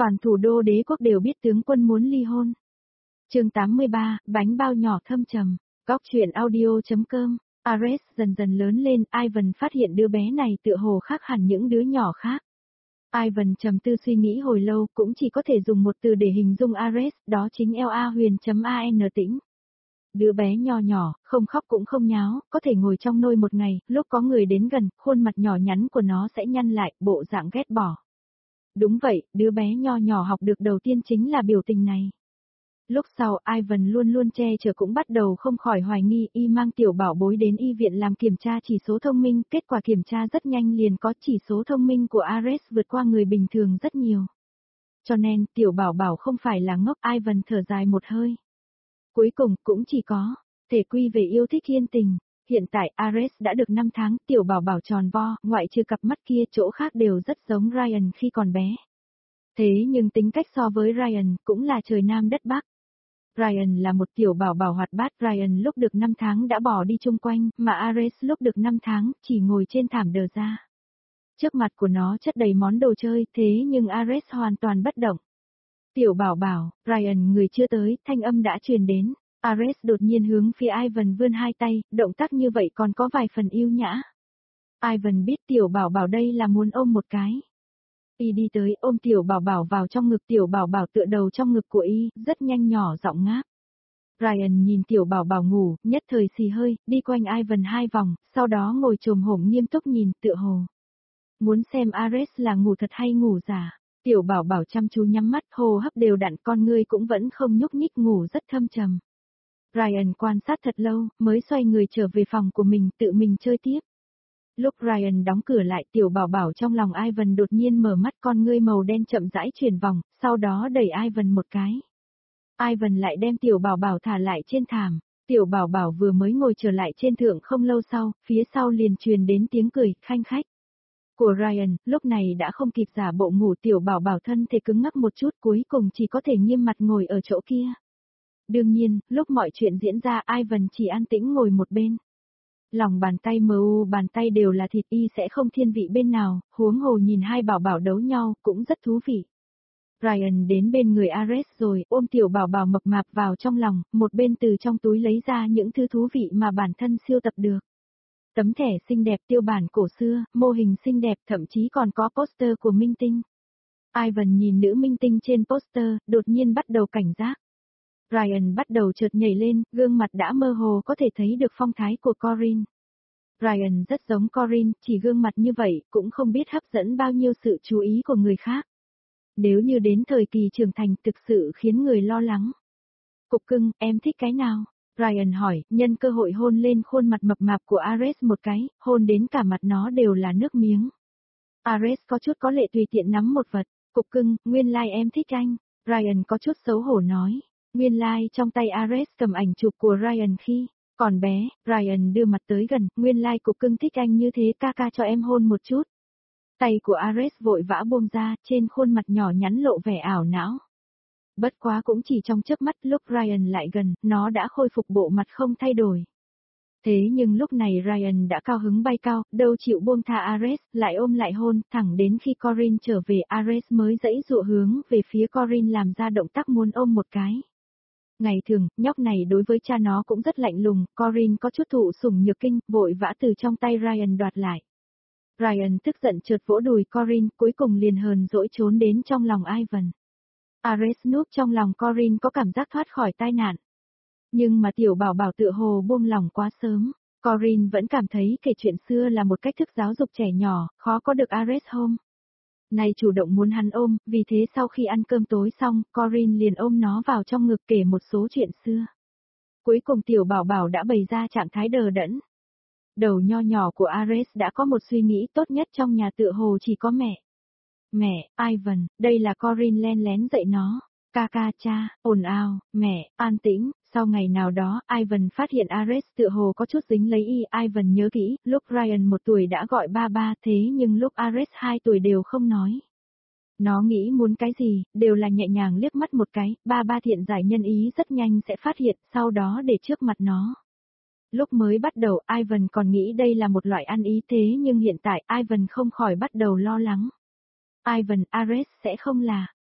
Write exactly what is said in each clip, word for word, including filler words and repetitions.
Toàn thủ đô đế quốc đều biết tướng quân muốn ly hôn. Chương tám mươi ba, bánh bao nhỏ thâm trầm. Góc truyện audio.com. Ares dần dần lớn lên, Ivan phát hiện đứa bé này tựa hồ khác hẳn những đứa nhỏ khác. Ivan trầm tư suy nghĩ hồi lâu, cũng chỉ có thể dùng một từ để hình dung Ares, đó chính Ela Huyền.an tĩnh. Đứa bé nho nhỏ, không khóc cũng không nháo, có thể ngồi trong nôi một ngày, lúc có người đến gần, khuôn mặt nhỏ nhắn của nó sẽ nhăn lại, bộ dạng ghét bỏ. Đúng vậy, đứa bé nho nhỏ học được đầu tiên chính là biểu tình này. Lúc sau, Ivan luôn luôn che chở cũng bắt đầu không khỏi hoài nghi, y mang tiểu bảo bối đến y viện làm kiểm tra chỉ số thông minh, kết quả kiểm tra rất nhanh liền có chỉ số thông minh của Ares vượt qua người bình thường rất nhiều. Cho nên, tiểu bảo bảo không phải là ngốc, Ivan thở dài một hơi. Cuối cùng, cũng chỉ có thể quy về yêu thích yên tình. Hiện tại Ares đã được năm tháng, tiểu bảo bảo tròn vo, ngoại trừ cặp mắt kia chỗ khác đều rất giống Ryan khi còn bé. Thế nhưng tính cách so với Ryan cũng là trời nam đất bắc. Ryan là một tiểu bảo bảo hoạt bát, Ryan lúc được năm tháng đã bỏ đi chung quanh, mà Ares lúc được năm tháng chỉ ngồi trên thảm đờ ra. Trước mặt của nó chất đầy món đồ chơi, thế nhưng Ares hoàn toàn bất động. Tiểu bảo bảo, Ryan người chưa tới, thanh âm đã truyền đến. Ares đột nhiên hướng phía Ivan vươn hai tay, động tác như vậy còn có vài phần yêu nhã. Ivan biết tiểu bảo bảo đây là muốn ôm một cái. Y đi tới ôm tiểu bảo bảo vào trong ngực, tiểu bảo bảo tựa đầu trong ngực của y, rất nhanh nhỏ giọng ngáp. Ryan nhìn tiểu bảo bảo ngủ, nhất thời xì hơi, đi quanh Ivan hai vòng, sau đó ngồi chồm hổm nghiêm túc nhìn, tựa hồ. Muốn xem Ares là ngủ thật hay ngủ giả. Tiểu bảo bảo chăm chú nhắm mắt, hô hấp đều đặn, con ngươi cũng vẫn không nhúc nhích, ngủ rất thâm trầm. Ryan quan sát thật lâu, mới xoay người trở về phòng của mình, tự mình chơi tiếp. Lúc Ryan đóng cửa lại, tiểu bảo bảo trong lòng Ivan đột nhiên mở mắt, con ngươi màu đen chậm rãi chuyển vòng, sau đó đẩy Ivan một cái. Ivan lại đem tiểu bảo bảo thả lại trên thảm. Tiểu bảo bảo vừa mới ngồi trở lại trên thượng không lâu sau, phía sau liền truyền đến tiếng cười, khanh khách. Của Ryan, lúc này đã không kịp giả bộ ngủ, tiểu bảo bảo thân thể cứng ngắc một chút, cuối cùng chỉ có thể nghiêm mặt ngồi ở chỗ kia. Đương nhiên, lúc mọi chuyện diễn ra, Ivan chỉ an tĩnh ngồi một bên. Lòng bàn tay mờ u bàn tay đều là thịt, y sẽ không thiên vị bên nào, huống hồ nhìn hai bảo bảo đấu nhau, cũng rất thú vị. Ryan đến bên người Ares rồi, ôm tiểu bảo bảo mập mạp vào trong lòng, một bên từ trong túi lấy ra những thứ thú vị mà bản thân siêu tập được. Tấm thẻ xinh đẹp tiêu bản cổ xưa, mô hình xinh đẹp, thậm chí còn có poster của minh tinh. Ivan nhìn nữ minh tinh trên poster, đột nhiên bắt đầu cảnh giác. Ryan bắt đầu chợt nhảy lên, gương mặt đã mơ hồ có thể thấy được phong thái của Corinne. Ryan rất giống Corinne, chỉ gương mặt như vậy cũng không biết hấp dẫn bao nhiêu sự chú ý của người khác. Nếu như đến thời kỳ trưởng thành thực sự khiến người lo lắng. Cục cưng, em thích cái nào? Ryan hỏi, nhân cơ hội hôn lên khuôn mặt mập mạp của Ares một cái, hôn đến cả mặt nó đều là nước miếng. Ares có chút có lệ tùy tiện nắm một vật, cục cưng, nguyên lai like em thích anh. Ryan có chút xấu hổ nói. Nguyên lai like trong tay Ares cầm ảnh chụp của Ryan khi còn bé, Ryan đưa mặt tới gần, nguyên lai like cục cưng thích anh như thế, ca ca cho em hôn một chút. Tay của Ares vội vã buông ra, trên khuôn mặt nhỏ nhắn lộ vẻ ảo não. Bất quá cũng chỉ trong chớp mắt, lúc Ryan lại gần, nó đã khôi phục bộ mặt không thay đổi. Thế nhưng lúc này Ryan đã cao hứng bay cao, đâu chịu buông tha Ares, lại ôm lại hôn, thẳng đến khi Corinne trở về Ares mới dãy dụa hướng về phía Corinne làm ra động tác muốn ôm một cái. Ngày thường, nhóc này đối với cha nó cũng rất lạnh lùng, Corinne có chút thụ sủng nhược kinh, vội vã từ trong tay Ryan đoạt lại. Ryan tức giận chợt vỗ đùi Corinne, cuối cùng liền hờn dỗi trốn đến trong lòng Ivan. Ares núp trong lòng Corinne có cảm giác thoát khỏi tai nạn. Nhưng mà tiểu bảo bảo tựa hồ buông lòng quá sớm, Corinne vẫn cảm thấy kể chuyện xưa là một cách thức giáo dục trẻ nhỏ, khó có được Ares ôm. Này chủ động muốn hắn ôm, vì thế sau khi ăn cơm tối xong, Corinne liền ôm nó vào trong ngực kể một số chuyện xưa. Cuối cùng tiểu bảo bảo đã bày ra trạng thái đờ đẫn. Đầu nho nhỏ của Ares đã có một suy nghĩ tốt nhất trong nhà, tựa hồ chỉ có mẹ. Mẹ, Ivan, đây là Corinne len lén dạy nó. Ca ca cha, ồn ào, mẹ, an tĩnh. Sau ngày nào đó, Ivan phát hiện Ares tựa hồ có chút dính lấy y. Ivan nhớ kỹ, lúc Ryan một tuổi đã gọi ba ba, thế nhưng lúc Ares hai tuổi đều không nói. Nó nghĩ muốn cái gì, đều là nhẹ nhàng liếc mắt một cái, ba ba thiện giải nhân ý rất nhanh sẽ phát hiện, sau đó để trước mặt nó. Lúc mới bắt đầu, Ivan còn nghĩ đây là một loại ăn ý, thế nhưng hiện tại, Ivan không khỏi bắt đầu lo lắng. Ivan, Ares sẽ không là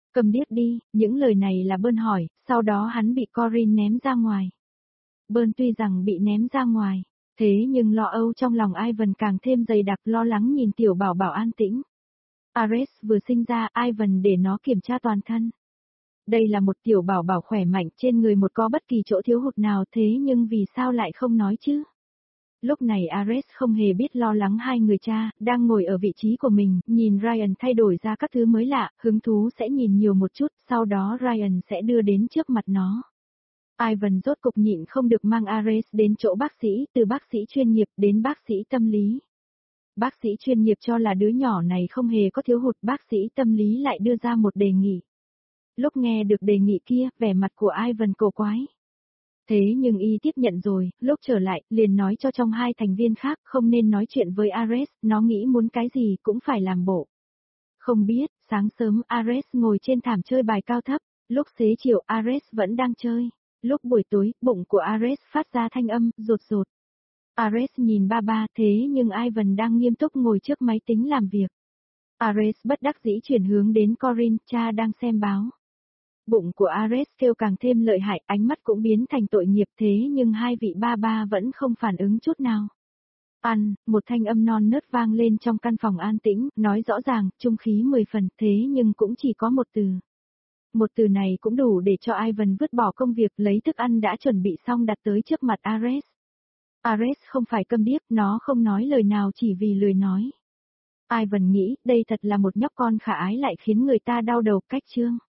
Cầm điếc đi, những lời này là Bơn hỏi, sau đó hắn bị Corin ném ra ngoài. Bơn tuy rằng bị ném ra ngoài, thế nhưng lo âu trong lòng Ivan càng thêm dày đặc, lo lắng nhìn tiểu bảo bảo an tĩnh. Ares vừa sinh ra, Ivan để nó kiểm tra toàn thân. Đây là một tiểu bảo bảo khỏe mạnh, trên người một có bất kỳ chỗ thiếu hụt nào, thế nhưng vì sao lại không nói chứ? Lúc này Ares không hề biết lo lắng hai người cha, đang ngồi ở vị trí của mình, nhìn Ryan thay đổi ra các thứ mới lạ, hứng thú sẽ nhìn nhiều một chút, sau đó Ryan sẽ đưa đến trước mặt nó. Ivan rốt cục nhịn không được mang Ares đến chỗ bác sĩ, từ bác sĩ chuyên nghiệp đến bác sĩ tâm lý. Bác sĩ chuyên nghiệp cho là đứa nhỏ này không hề có thiếu hụt, bác sĩ tâm lý lại đưa ra một đề nghị. Lúc nghe được đề nghị kia, vẻ mặt của Ivan cổ quái. Thế nhưng y tiếp nhận rồi, lúc trở lại, liền nói cho trong hai thành viên khác không nên nói chuyện với Ares, nó nghĩ muốn cái gì cũng phải làm bộ. Không biết, sáng sớm Ares ngồi trên thảm chơi bài cao thấp, lúc xế chiều Ares vẫn đang chơi, lúc buổi tối, bụng của Ares phát ra thanh âm, rột rột. Ares nhìn ba ba thế nhưng Ivan đang nghiêm túc ngồi trước máy tính làm việc. Ares bất đắc dĩ chuyển hướng đến Corin, cha đang xem báo. Bụng của Ares kêu càng thêm lợi hại, ánh mắt cũng biến thành tội nghiệp, thế nhưng hai vị ba ba vẫn không phản ứng chút nào. Ăn, một thanh âm non nớt vang lên trong căn phòng an tĩnh, nói rõ ràng, trung khí mười phần, thế nhưng cũng chỉ có một từ. Một từ này cũng đủ để cho Ivan vứt bỏ công việc, lấy thức ăn đã chuẩn bị xong đặt tới trước mặt Ares. Ares không phải câm điếc, nó không nói lời nào chỉ vì lười nói. Ivan nghĩ, đây thật là một nhóc con khả ái lại khiến người ta đau đầu, cách chương.